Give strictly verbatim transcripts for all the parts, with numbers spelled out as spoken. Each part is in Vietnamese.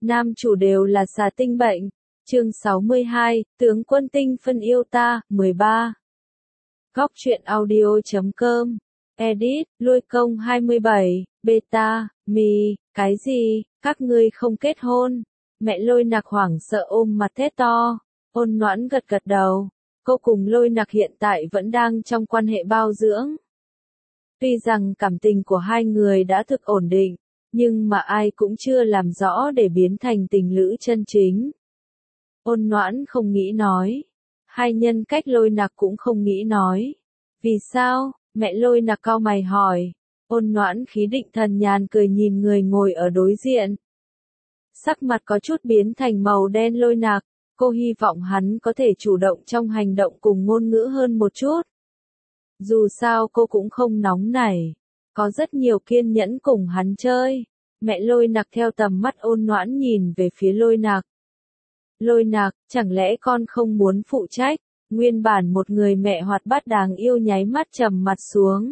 nam chủ đều là xà tinh bệnh. Chương sáu mươi hai, tướng quân tinh phân yêu ta, mười ba. Góc truyện audio chấm com. Edit, lôi công hai mươi bảy, beta, mì, cái gì, các ngươi không kết hôn. Mẹ Lôi Nặc hoảng sợ ôm mặt thét to. Ôn Noãn gật gật đầu. Cô cùng Lôi Nặc hiện tại vẫn đang trong quan hệ bao dưỡng. Tuy rằng cảm tình của hai người đã thực ổn định, nhưng mà ai cũng chưa làm rõ để biến thành tình lữ chân chính. Ôn Noãn không nghĩ nói. Hai nhân cách Lôi Nặc cũng không nghĩ nói. Vì sao? Mẹ Lôi Nặc cau mày hỏi. Ôn Noãn khí định thần nhàn cười nhìn người ngồi ở đối diện. Sắc mặt có chút biến thành màu đen Lôi Nặc. Cô hy vọng hắn có thể chủ động trong hành động cùng ngôn ngữ hơn một chút. Dù sao cô cũng không nóng nảy. Có rất nhiều kiên nhẫn cùng hắn chơi. Mẹ Lôi Nặc theo tầm mắt Ôn Noãn nhìn về phía Lôi Nặc. Lôi Nặc, chẳng lẽ con không muốn phụ trách? Nguyên bản một người mẹ hoạt bát đáng yêu nháy mắt trầm mặt xuống.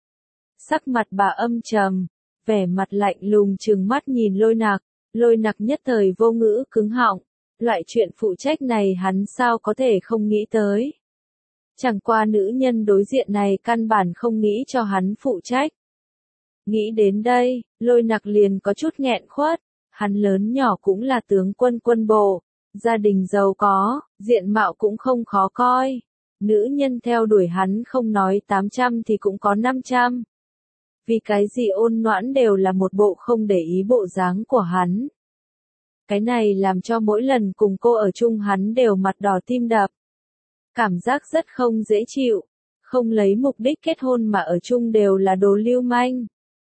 Sắc mặt bà âm trầm, vẻ mặt lạnh lùng trừng mắt nhìn Lôi Nặc. Lôi Nặc nhất thời vô ngữ cứng họng. Loại chuyện phụ trách này hắn sao có thể không nghĩ tới. Chẳng qua nữ nhân đối diện này căn bản không nghĩ cho hắn phụ trách. Nghĩ đến đây, Lôi Nặc liền có chút nghẹn khuất. Hắn lớn nhỏ cũng là tướng quân quân bộ. Gia đình giàu có, diện mạo cũng không khó coi. Nữ nhân theo đuổi hắn không nói tám trăm thì cũng có năm trăm. Vì cái gì Ôn Noãn đều là một bộ không để ý bộ dáng của hắn. Cái này làm cho mỗi lần cùng cô ở chung hắn đều mặt đỏ tim đập. Cảm giác rất không dễ chịu. Không lấy mục đích kết hôn mà ở chung đều là đồ lưu manh.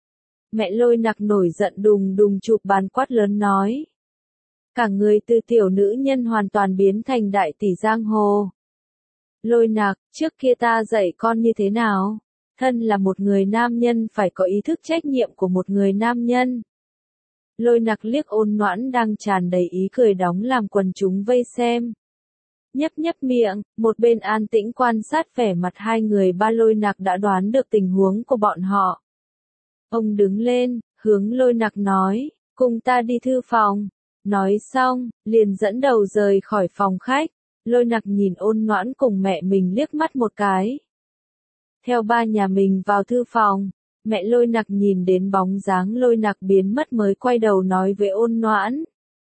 Mẹ Lôi Nặc nổi giận đùng đùng chụp bàn quát lớn nói. Cả người từ tiểu nữ nhân hoàn toàn biến thành đại tỷ giang hồ. Lôi Nặc, trước kia ta dạy con như thế nào? Thân là một người nam nhân phải có ý thức trách nhiệm của một người nam nhân. Lôi Nặc liếc Ôn Noãn đang tràn đầy ý cười đóng làm quần chúng vây xem. Nhấp nhấp miệng, một bên an tĩnh quan sát vẻ mặt hai người ba. Lôi Nặc đã đoán được tình huống của bọn họ. Ông đứng lên, hướng Lôi Nặc nói, cùng ta đi thư phòng. Nói xong, liền dẫn đầu rời khỏi phòng khách. Lôi Nặc nhìn Ôn Noãn cùng mẹ mình liếc mắt một cái. Theo ba nhà mình vào thư phòng, mẹ Lôi Nặc nhìn đến bóng dáng Lôi Nặc biến mất mới quay đầu nói với Ôn Noãn.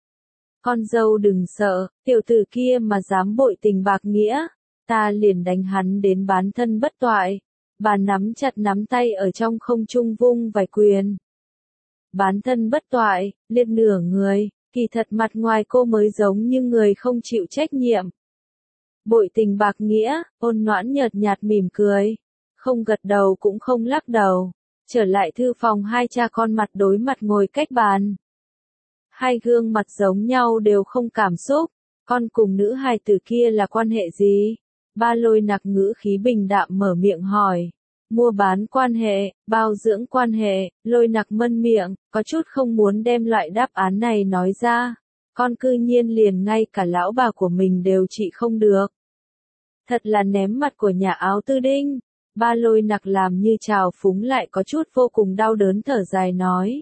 Con dâu đừng sợ, tiểu tử kia mà dám bội tình bạc nghĩa, ta liền đánh hắn đến bán thân bất toại. Bà nắm chặt nắm tay ở trong không trung vung vài quyền. Bán thân bất toại, liệt nửa người. Kỳ thật mặt ngoài cô mới giống như người không chịu trách nhiệm. Bội tình bạc nghĩa, Ôn Noãn nhợt nhạt mỉm cười. Không gật đầu cũng không lắc đầu. Trở lại thư phòng hai cha con mặt đối mặt ngồi cách bàn. Hai gương mặt giống nhau đều không cảm xúc. Con cùng nữ hài tử kia là quan hệ gì? Ba Lôi Nặc ngữ khí bình đạm mở miệng hỏi. Mua bán quan hệ, bao dưỡng quan hệ. Lôi Nặc mân miệng, có chút không muốn đem loại đáp án này nói ra. Con cư nhiên liền ngay cả lão bà của mình đều trị không được. Thật là ném mặt của nhà áo tư đinh. Ba Lôi Nặc làm như trào phúng lại có chút vô cùng đau đớn thở dài nói.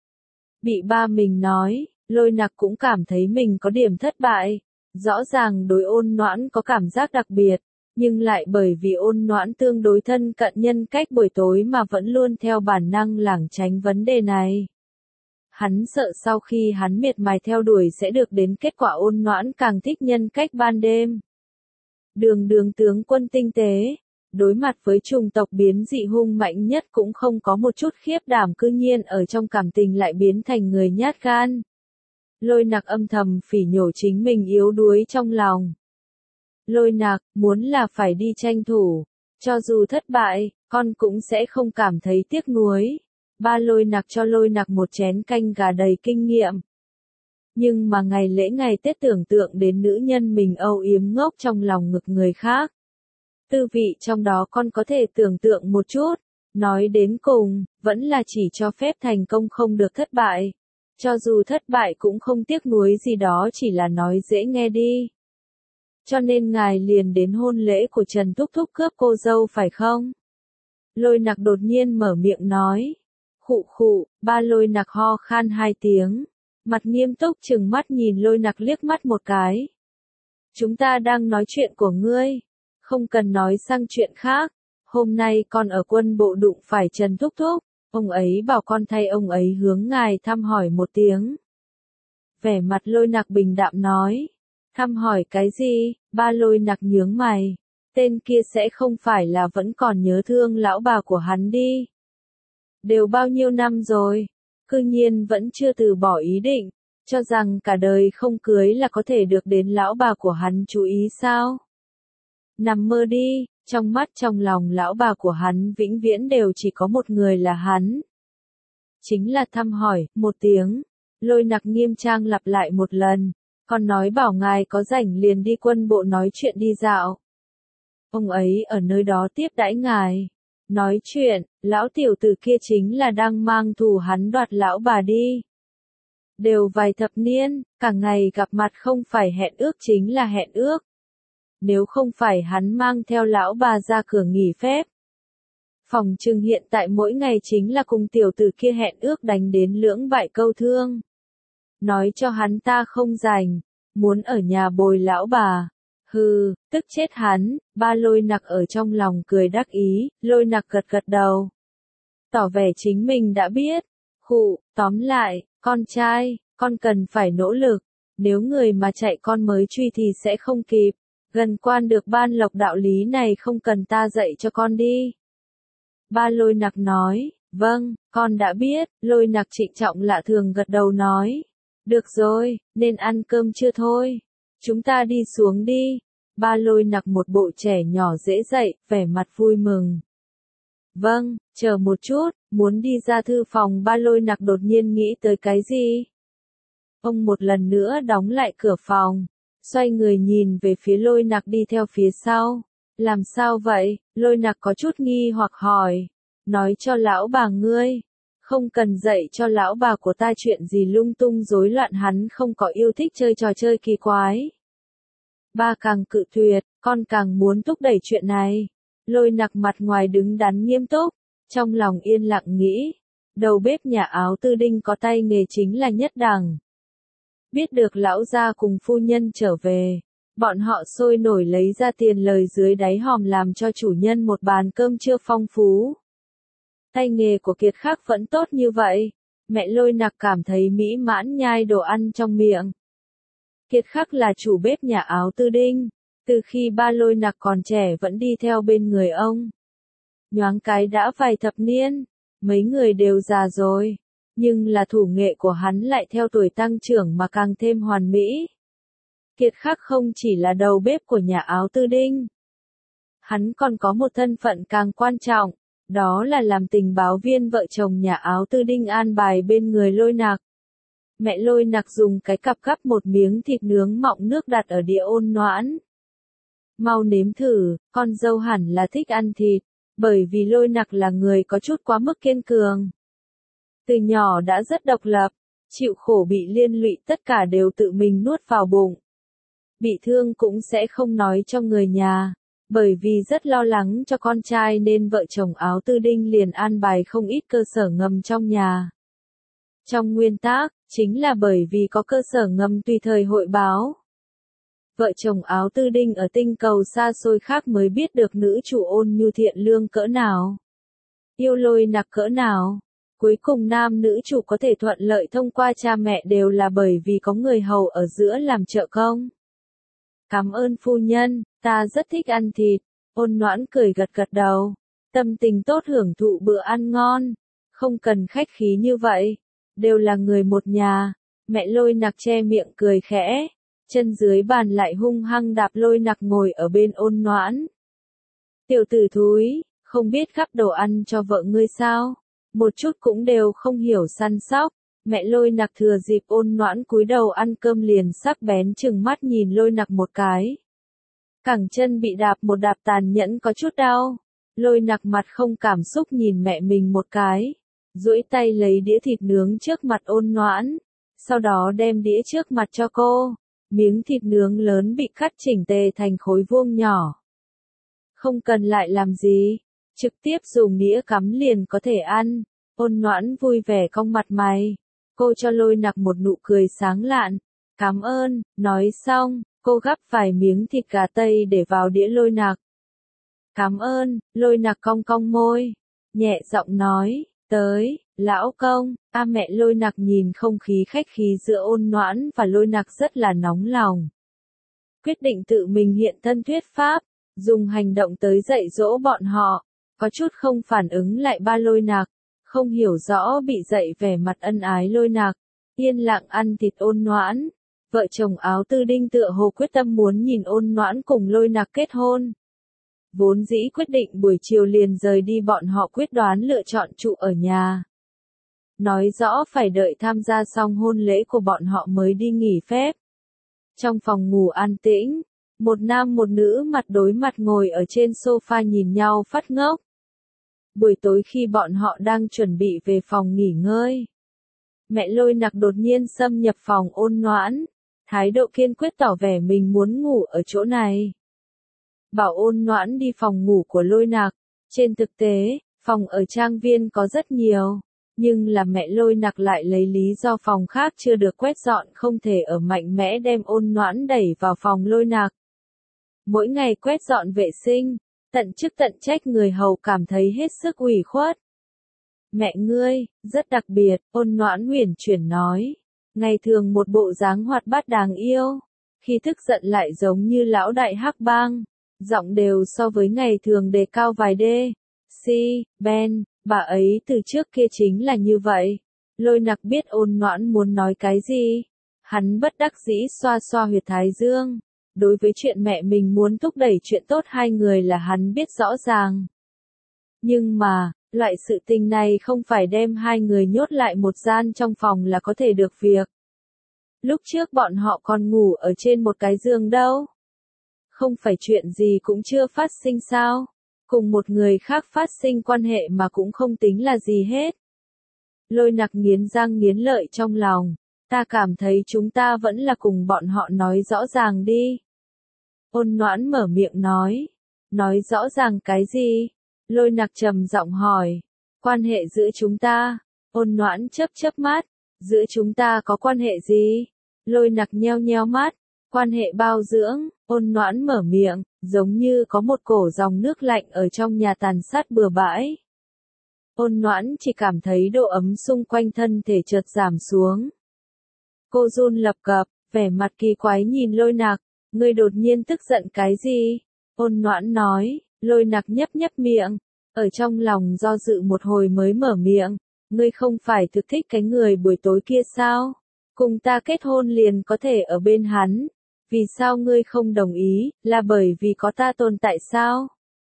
Bị ba mình nói, Lôi Nặc cũng cảm thấy mình có điểm thất bại. Rõ ràng đối Ôn Noãn có cảm giác đặc biệt. Nhưng lại bởi vì Ôn Noãn tương đối thân cận nhân cách buổi tối mà vẫn luôn theo bản năng lảng tránh vấn đề này. Hắn sợ sau khi hắn miệt mài theo đuổi sẽ được đến kết quả Ôn Noãn càng thích nhân cách ban đêm. Đường đường tướng quân tinh tế, đối mặt với chủng tộc biến dị hung mạnh nhất cũng không có một chút khiếp đảm, cư nhiên ở trong cảm tình lại biến thành người nhát gan. Lôi Nặc âm thầm phỉ nhổ chính mình yếu đuối trong lòng. Lôi Nặc, muốn là phải đi tranh thủ, cho dù thất bại, con cũng sẽ không cảm thấy tiếc nuối. Ba Lôi Nặc cho Lôi Nặc một chén canh gà đầy kinh nghiệm. Nhưng mà ngày lễ ngày Tết tưởng tượng đến nữ nhân mình âu yếm ngốc trong lòng ngực người khác. Tư vị trong đó con có thể tưởng tượng một chút. Nói đến cùng, vẫn là chỉ cho phép thành công không được thất bại. Cho dù thất bại cũng không tiếc nuối gì, đó chỉ là nói dễ nghe đi. Cho nên ngài liền đến hôn lễ của Trần Thúc Thúc cướp cô dâu phải không? Lôi Nặc đột nhiên mở miệng nói. Khụ khụ, ba Lôi Nặc ho khan hai tiếng. Mặt nghiêm túc trừng mắt nhìn Lôi Nặc liếc mắt một cái. Chúng ta đang nói chuyện của ngươi, không cần nói sang chuyện khác. Hôm nay con ở quân bộ đụng phải Trần Thúc Thúc, ông ấy bảo con thay ông ấy hướng ngài thăm hỏi một tiếng. Vẻ mặt Lôi Nặc bình đạm nói. Thăm hỏi cái gì? Ba Lôi Nặc nhướng mày. Tên kia sẽ không phải là vẫn còn nhớ thương lão bà của hắn đi. Đều bao nhiêu năm rồi, cư nhiên vẫn chưa từ bỏ ý định, cho rằng cả đời không cưới là có thể được đến lão bà của hắn chú ý sao? Nằm mơ đi, trong mắt trong lòng lão bà của hắn vĩnh viễn đều chỉ có một người là hắn. Chính là thăm hỏi, một tiếng. Lôi Nặc nghiêm trang lặp lại một lần, còn nói bảo ngài có rảnh liền đi quân bộ nói chuyện đi dạo. Ông ấy ở nơi đó tiếp đãi ngài. Nói chuyện, lão tiểu tử kia chính là đang mang thù hắn đoạt lão bà đi. Đều vài thập niên, cả ngày gặp mặt không phải hẹn ước chính là hẹn ước. Nếu không phải hắn mang theo lão bà ra cửa nghỉ phép. Phòng trừng hiện tại mỗi ngày chính là cùng tiểu tử kia hẹn ước đánh đến lưỡng bại câu thương. Nói cho hắn ta không rảnh, muốn ở nhà bồi lão bà. Hừ, tức chết hắn. Ba Lôi Nặc ở trong lòng cười đắc ý. Lôi Nặc gật gật đầu, tỏ vẻ chính mình đã biết. Khụ, tóm lại, con trai, con cần phải nỗ lực. Nếu người mà chạy con mới truy thì sẽ không kịp. Gần quan được ban lộc đạo lý này không cần ta dạy cho con đi. Ba Lôi Nặc nói. Vâng, con đã biết. Lôi Nặc trịnh trọng lạ thường gật đầu nói. Được rồi, nên ăn cơm chưa thôi. Chúng ta đi xuống đi. Ba Lôi Nặc một bộ trẻ nhỏ dễ dạy, vẻ mặt vui mừng. Vâng, chờ một chút, muốn đi ra thư phòng. Ba Lôi Nặc đột nhiên nghĩ tới cái gì? Ông một lần nữa đóng lại cửa phòng, xoay người nhìn về phía Lôi Nặc đi theo phía sau. Làm sao vậy? Lôi Nặc có chút nghi hoặc hỏi. Nói cho lão bà ngươi. Không cần dạy cho lão bà của ta chuyện gì lung tung rối loạn, hắn không có yêu thích chơi trò chơi kỳ quái. Ba càng cự tuyệt, con càng muốn thúc đẩy chuyện này. Lôi Nặc mặt ngoài đứng đắn nghiêm túc, trong lòng yên lặng nghĩ. Đầu bếp nhà áo Tư Đinh có tay nghề chính là nhất đẳng. Biết được lão gia cùng phu nhân trở về, bọn họ sôi nổi lấy ra tiền lời dưới đáy hòm làm cho chủ nhân một bàn cơm trưa phong phú. Tay nghề của Kiệt Khắc vẫn tốt như vậy, mẹ Lôi Nặc cảm thấy mỹ mãn nhai đồ ăn trong miệng. Kiệt Khắc là chủ bếp nhà áo Tư Đinh, từ khi ba Lôi Nặc còn trẻ vẫn đi theo bên người ông. Nhoáng cái đã vài thập niên, mấy người đều già rồi, nhưng là thủ nghệ của hắn lại theo tuổi tăng trưởng mà càng thêm hoàn mỹ. Kiệt Khắc không chỉ là đầu bếp của nhà áo Tư Đinh, hắn còn có một thân phận càng quan trọng, đó là làm tình báo viên vợ chồng nhà áo Tư Đinh an bài bên người Lôi Nặc. Mẹ Lôi Nặc dùng cái cặp gắp một miếng thịt nướng mọng nước đặt ở đĩa ôn noãn. Mau nếm thử, con dâu hẳn là thích ăn thịt, bởi vì Lôi Nặc là người có chút quá mức kiên cường. Từ nhỏ đã rất độc lập, chịu khổ bị liên lụy tất cả đều tự mình nuốt vào bụng. Bị thương cũng sẽ không nói cho người nhà, bởi vì rất lo lắng cho con trai nên vợ chồng áo Tư Đinh liền an bài không ít cơ sở ngầm trong nhà. Trong nguyên tắc, chính là bởi vì có cơ sở ngầm tùy thời hội báo. Vợ chồng áo Tư Đinh ở tinh cầu xa xôi khác mới biết được nữ chủ ôn nhu thiện lương cỡ nào, yêu Lôi Nặc cỡ nào. Cuối cùng nam nữ chủ có thể thuận lợi thông qua cha mẹ đều là bởi vì có người hầu ở giữa làm trợ công. Cảm ơn phu nhân, ta rất thích ăn thịt. Ôn noãn cười gật gật đầu, tâm tình tốt hưởng thụ bữa ăn ngon. Không cần khách khí như vậy, đều là người một nhà. Mẹ Lôi Nặc che miệng cười khẽ, chân dưới bàn lại hung hăng đạp Lôi Nặc ngồi ở bên ôn noãn. Tiểu tử thúi, không biết gắp đồ ăn cho vợ ngươi sao? Một chút cũng đều không hiểu săn sóc. Mẹ Lôi Nặc thừa dịp ôn noãn cúi đầu ăn cơm liền sắc bén chừng mắt nhìn Lôi Nặc một cái. Cẳng chân bị đạp một đạp tàn nhẫn có chút đau. Lôi Nặc mặt không cảm xúc nhìn mẹ mình một cái, duỗi tay lấy đĩa thịt nướng trước mặt ôn noãn, sau đó đem đĩa trước mặt cho cô. Miếng thịt nướng lớn bị cắt chỉnh tề thành khối vuông nhỏ. Không cần lại làm gì, trực tiếp dùng đĩa cắm liền có thể ăn. Ôn noãn vui vẻ cong mặt mày. Cô cho Lôi Nặc một nụ cười sáng lạn. Cảm ơn, nói xong, cô gắp vài miếng thịt gà Tây để vào đĩa Lôi Nặc. Cảm ơn, Lôi Nặc cong cong môi, nhẹ giọng nói, tới, lão công. A mẹ Lôi Nặc nhìn không khí khách khí giữa Ôn Noãn và Lôi Nặc rất là nóng lòng. Quyết định tự mình hiện thân thuyết pháp, dùng hành động tới dạy dỗ bọn họ, có chút không phản ứng lại ba Lôi Nặc, không hiểu rõ bị dạy vẻ mặt ân ái Lôi Nặc, yên lặng ăn thịt Ôn Noãn. Vợ chồng Áo Tư Đinh tựa hồ quyết tâm muốn nhìn Ôn Noãn cùng Lôi Nặc kết hôn. Vốn dĩ quyết định buổi chiều liền rời đi, bọn họ quyết đoán lựa chọn trụ ở nhà. Nói rõ phải đợi tham gia xong hôn lễ của bọn họ mới đi nghỉ phép. Trong phòng ngủ an tĩnh, một nam một nữ mặt đối mặt ngồi ở trên sofa nhìn nhau phát ngốc. Buổi tối khi bọn họ đang chuẩn bị về phòng nghỉ ngơi, mẹ Lôi Nặc đột nhiên xâm nhập phòng Ôn Noãn, thái độ kiên quyết tỏ vẻ mình muốn ngủ ở chỗ này. Bảo Ôn Noãn đi phòng ngủ của Lôi Nặc. Trên thực tế, phòng ở trang viên có rất nhiều, nhưng là mẹ Lôi Nặc lại lấy lý do phòng khác chưa được quét dọn không thể ở mạnh mẽ đem Ôn Noãn đẩy vào phòng Lôi Nặc. Mỗi ngày quét dọn vệ sinh, tận chức tận trách, người hầu cảm thấy hết sức ủy khuất. Mẹ ngươi, rất đặc biệt, Ôn Noãn huyền chuyển nói. Ngày thường một bộ dáng hoạt bát đáng yêu, khi tức giận lại giống như lão đại hắc bang, giọng đều so với ngày thường đề cao vài đê. Si, Ben, bà ấy từ trước kia chính là như vậy. Lôi Nặc biết Ôn Noãn muốn nói cái gì. Hắn bất đắc dĩ xoa xoa huyệt thái dương. Đối với chuyện mẹ mình muốn thúc đẩy chuyện tốt hai người là hắn biết rõ ràng. Nhưng mà, loại sự tình này không phải đem hai người nhốt lại một gian trong phòng là có thể được việc. Lúc trước bọn họ còn ngủ ở trên một cái giường đâu. Không phải chuyện gì cũng chưa phát sinh sao? Cùng một người khác phát sinh quan hệ mà cũng không tính là gì hết. Lôi Nặc nghiến răng nghiến lợi trong lòng. Ta cảm thấy chúng ta vẫn là cùng bọn họ nói rõ ràng đi. Ôn Noãn mở miệng nói. Nói rõ ràng cái gì? Lôi Nặc trầm giọng hỏi. Quan hệ giữa chúng ta. Ôn Noãn chớp chớp mắt. Giữa chúng ta có quan hệ gì? Lôi Nặc nheo nheo mắt. Quan hệ bao dưỡng. Ôn Noãn mở miệng, giống như có một cổ dòng nước lạnh ở trong nhà tàn sát bừa bãi. Ôn Noãn chỉ cảm thấy độ ấm xung quanh thân thể chợt giảm xuống. Cô run lập cập, vẻ mặt kỳ quái nhìn Lôi Nặc. Ngươi đột nhiên tức giận cái gì? Ôn Noãn nói. Lôi Nặc nhấp nhấp miệng, ở trong lòng do dự một hồi mới mở miệng. Ngươi không phải thực thích cái người buổi tối kia sao? Cùng ta kết hôn liền có thể ở bên hắn. Vì sao ngươi không đồng ý, là bởi vì có ta tồn tại sao?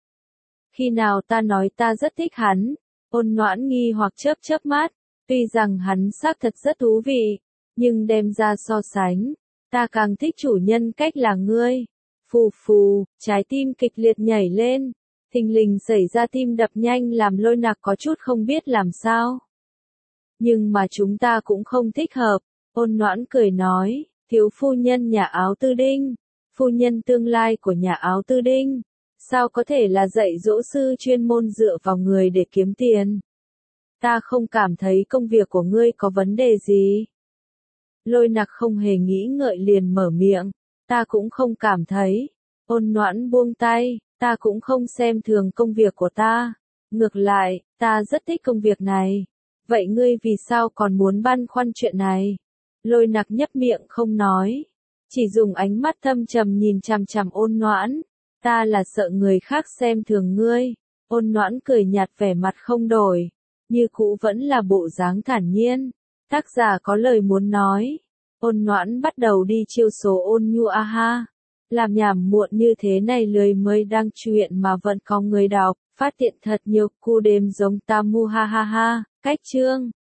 Khi nào ta nói ta rất thích hắn? Ôn Noãn nghi hoặc chớp chớp mắt, tuy rằng hắn xác thật rất thú vị, nhưng đem ra so sánh, ta càng thích chủ nhân cách là ngươi. Phù phù, trái tim kịch liệt nhảy lên, thình lình xảy ra tim đập nhanh làm Lôi Nặc có chút không biết làm sao. Nhưng mà chúng ta cũng không thích hợp, Ôn Noãn cười nói. Thiếu phu nhân nhà Áo Tư Đinh, phu nhân tương lai của nhà Áo Tư Đinh, sao có thể là dạy dỗ sư chuyên môn dựa vào người để kiếm tiền? Ta không cảm thấy công việc của ngươi có vấn đề gì. Lôi Nặc không hề nghĩ ngợi liền mở miệng, ta cũng không cảm thấy. Ôn Noãn buông tay, ta cũng không xem thường công việc của ta. Ngược lại, ta rất thích công việc này. Vậy ngươi vì sao còn muốn băn khoăn chuyện này? Lôi Nặc nhấp miệng không nói, chỉ dùng ánh mắt thâm trầm nhìn chằm chằm Ôn Noãn. Ta là sợ người khác xem thường ngươi. Ôn Noãn cười nhạt vẻ mặt không đổi, như cũ vẫn là bộ dáng thản nhiên. Tác giả có lời muốn nói. Ôn Noãn bắt đầu đi chiêu số Ôn Nhu a ha. Làm nhảm muộn như thế này lười mới đăng truyện mà vẫn có người đọc, phát hiện thật nhiều cu đêm giống ta mu ha ha ha. Cách chương